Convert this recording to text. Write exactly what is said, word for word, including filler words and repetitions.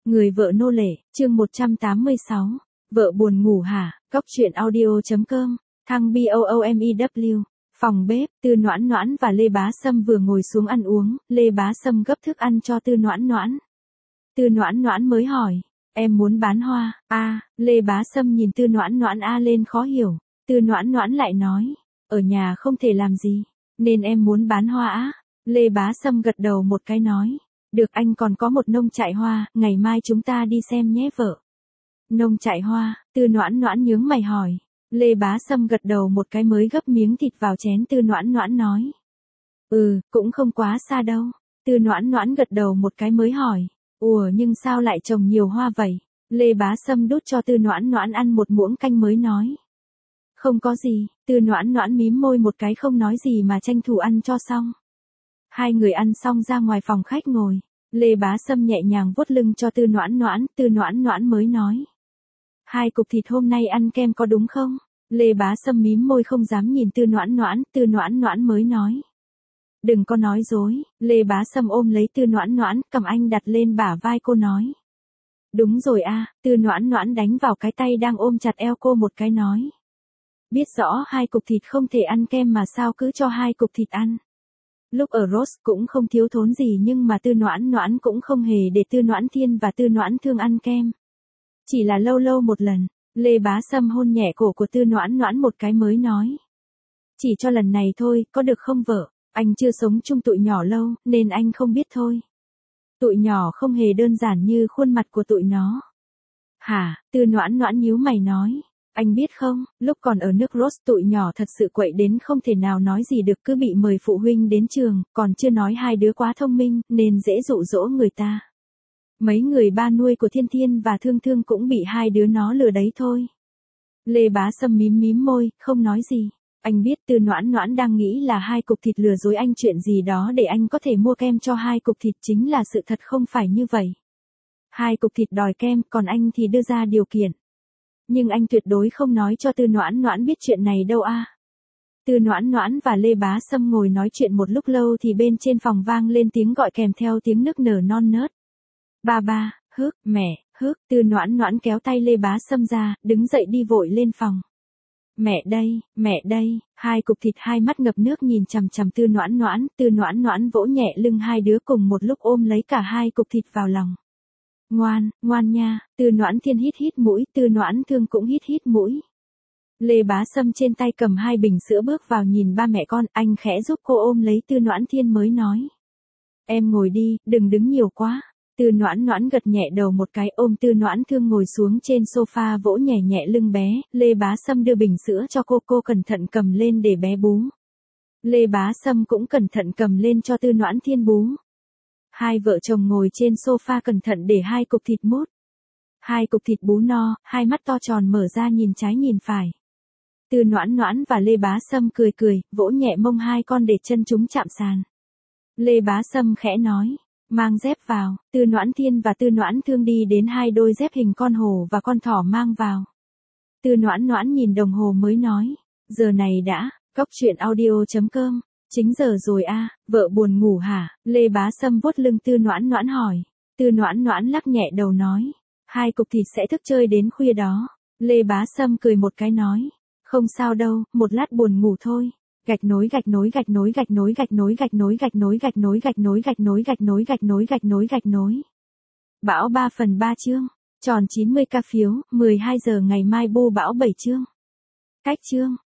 Người vợ nô lệ, chương một trăm tám mươi sáu. Vợ buồn ngủ hả? Cóc truyện audio.com, thăng BOOMEW. Phòng bếp, Tư Noãn Noãn và Lê Bá Sâm vừa ngồi xuống ăn uống, Lê Bá Sâm gấp thức ăn cho Tư Noãn Noãn. Tư Noãn Noãn mới hỏi, em muốn bán hoa? A, Lê Bá Sâm nhìn Tư Noãn Noãn a lên khó hiểu. Tư Noãn Noãn lại nói, ở nhà không thể làm gì, nên em muốn bán hoa á. Lê Bá Sâm gật đầu một cái nói, được, anh còn có một nông trại hoa, ngày mai chúng ta đi xem nhé vợ. Nông trại hoa, Tư Noãn Noãn nhướng mày hỏi. Lê Bá Sâm gật đầu một cái mới gấp miếng thịt vào chén. Tư Noãn Noãn nói, ừ, cũng không quá xa đâu. Tư Noãn Noãn gật đầu một cái mới hỏi, ủa nhưng sao lại trồng nhiều hoa vậy? Lê Bá Sâm đút cho Tư Noãn Noãn ăn một muỗng canh mới nói, không có gì. Tư Noãn Noãn mím môi một cái không nói gì mà tranh thủ ăn cho xong. Hai người ăn xong ra ngoài phòng khách ngồi. Lê Bá Sâm nhẹ nhàng vuốt lưng cho Tư Noãn Noãn. Tư Noãn Noãn mới nói, hai cục thịt hôm nay ăn kem có đúng không? Lê Bá Sâm mím môi không dám nhìn Tư Noãn Noãn. Tư Noãn Noãn mới nói, đừng có nói dối. Lê Bá Sâm ôm lấy Tư Noãn Noãn, cầm anh đặt lên bả vai cô nói, đúng rồi a. Tư Noãn Noãn đánh vào cái tay đang ôm chặt eo cô một cái nói, biết rõ hai cục thịt không thể ăn kem mà sao cứ cho hai cục thịt ăn. Lúc ở Rose cũng không thiếu thốn gì nhưng mà Tư Noãn Noãn cũng không hề để Tư Noãn Thiên và Tư Noãn Thương ăn kem. Chỉ là lâu lâu một lần. Lê Bá Sâm hôn nhẹ cổ của Tư Noãn Noãn một cái mới nói, chỉ cho lần này thôi, có được không vợ? Anh chưa sống chung tụi nhỏ lâu, nên anh không biết thôi. Tụi nhỏ không hề đơn giản như khuôn mặt của tụi nó. Hả? Tư Noãn Noãn nhíu mày nói, anh biết không, lúc còn ở nước Rose tụi nhỏ thật sự quậy đến không thể nào nói gì được, cứ bị mời phụ huynh đến trường, còn chưa nói hai đứa quá thông minh, nên dễ dụ dỗ người ta. Mấy người ba nuôi của Thiên Thiên và Thương Thương cũng bị hai đứa nó lừa đấy thôi. Lê Bá Sâm mím mím môi, không nói gì. Anh biết Tư Noãn Noãn đang nghĩ là hai cục thịt lừa dối anh chuyện gì đó để anh có thể mua kem cho hai cục thịt, chính là sự thật không phải như vậy. Hai cục thịt đòi kem, còn anh thì đưa ra điều kiện. Nhưng anh tuyệt đối không nói cho Tư Noãn Noãn biết chuyện này đâu a. Tư Noãn Noãn và Lê Bá Sâm ngồi nói chuyện một lúc lâu thì bên trên phòng vang lên tiếng gọi kèm theo tiếng nức nở non nớt. Ba ba, hức, mẹ, hức. Tư Noãn Noãn kéo tay Lê Bá Sâm ra, đứng dậy đi vội lên phòng. Mẹ đây, mẹ đây. Hai cục thịt hai mắt ngập nước nhìn chằm chằm Tư Noãn Noãn. Tư Noãn Noãn vỗ nhẹ lưng hai đứa cùng một lúc ôm lấy cả hai cục thịt vào lòng. Ngoan, ngoan nha. Tư Noãn Thiên hít hít mũi, Tư Noãn Thương cũng hít hít mũi. Lê Bá Sâm trên tay cầm hai bình sữa bước vào nhìn ba mẹ con, anh khẽ giúp cô ôm lấy Tư Noãn Thiên mới nói, em ngồi đi, đừng đứng nhiều quá. Tư Noãn Noãn gật nhẹ đầu một cái, ôm Tư Noãn Thương ngồi xuống trên sofa vỗ nhẹ nhẹ lưng bé. Lê Bá Sâm đưa bình sữa cho cô, cô cẩn thận cầm lên để bé bú. Lê Bá Sâm cũng cẩn thận cầm lên cho Tư Noãn Thiên bú. Hai vợ chồng ngồi trên sofa cẩn thận để hai cục thịt mút. Hai cục thịt bú no, hai mắt to tròn mở ra nhìn trái nhìn phải. Tư Noãn Noãn và Lê Bá Sâm cười cười, vỗ nhẹ mông hai con để chân chúng chạm sàn. Lê Bá Sâm khẽ nói, mang dép vào. Tư Noãn Thiên và Tư Noãn Thương đi đến hai đôi dép hình con hổ và con thỏ mang vào. Tư Noãn Noãn nhìn đồng hồ mới nói, giờ này đã, cóc truyện audio.com, chính giờ rồi a. Vợ buồn ngủ hả? Lê Bá Sâm vuốt lưng Tư Noãn Noãn hỏi. Tư Noãn Noãn lắc nhẹ đầu nói, hai cục thịt sẽ thức chơi đến khuya đó. Lê Bá Sâm cười một cái nói, không sao đâu, một lát buồn ngủ thôi. Gạch nối gạch nối gạch nối gạch nối gạch nối gạch nối gạch nối gạch nối gạch nối gạch nối gạch nối gạch nối gạch nối gạch nối. Bão ba phần ba chương, tròn chín mươi ca phiếu, mười hai giờ ngày mai bu bão bảy chương. Cách chương.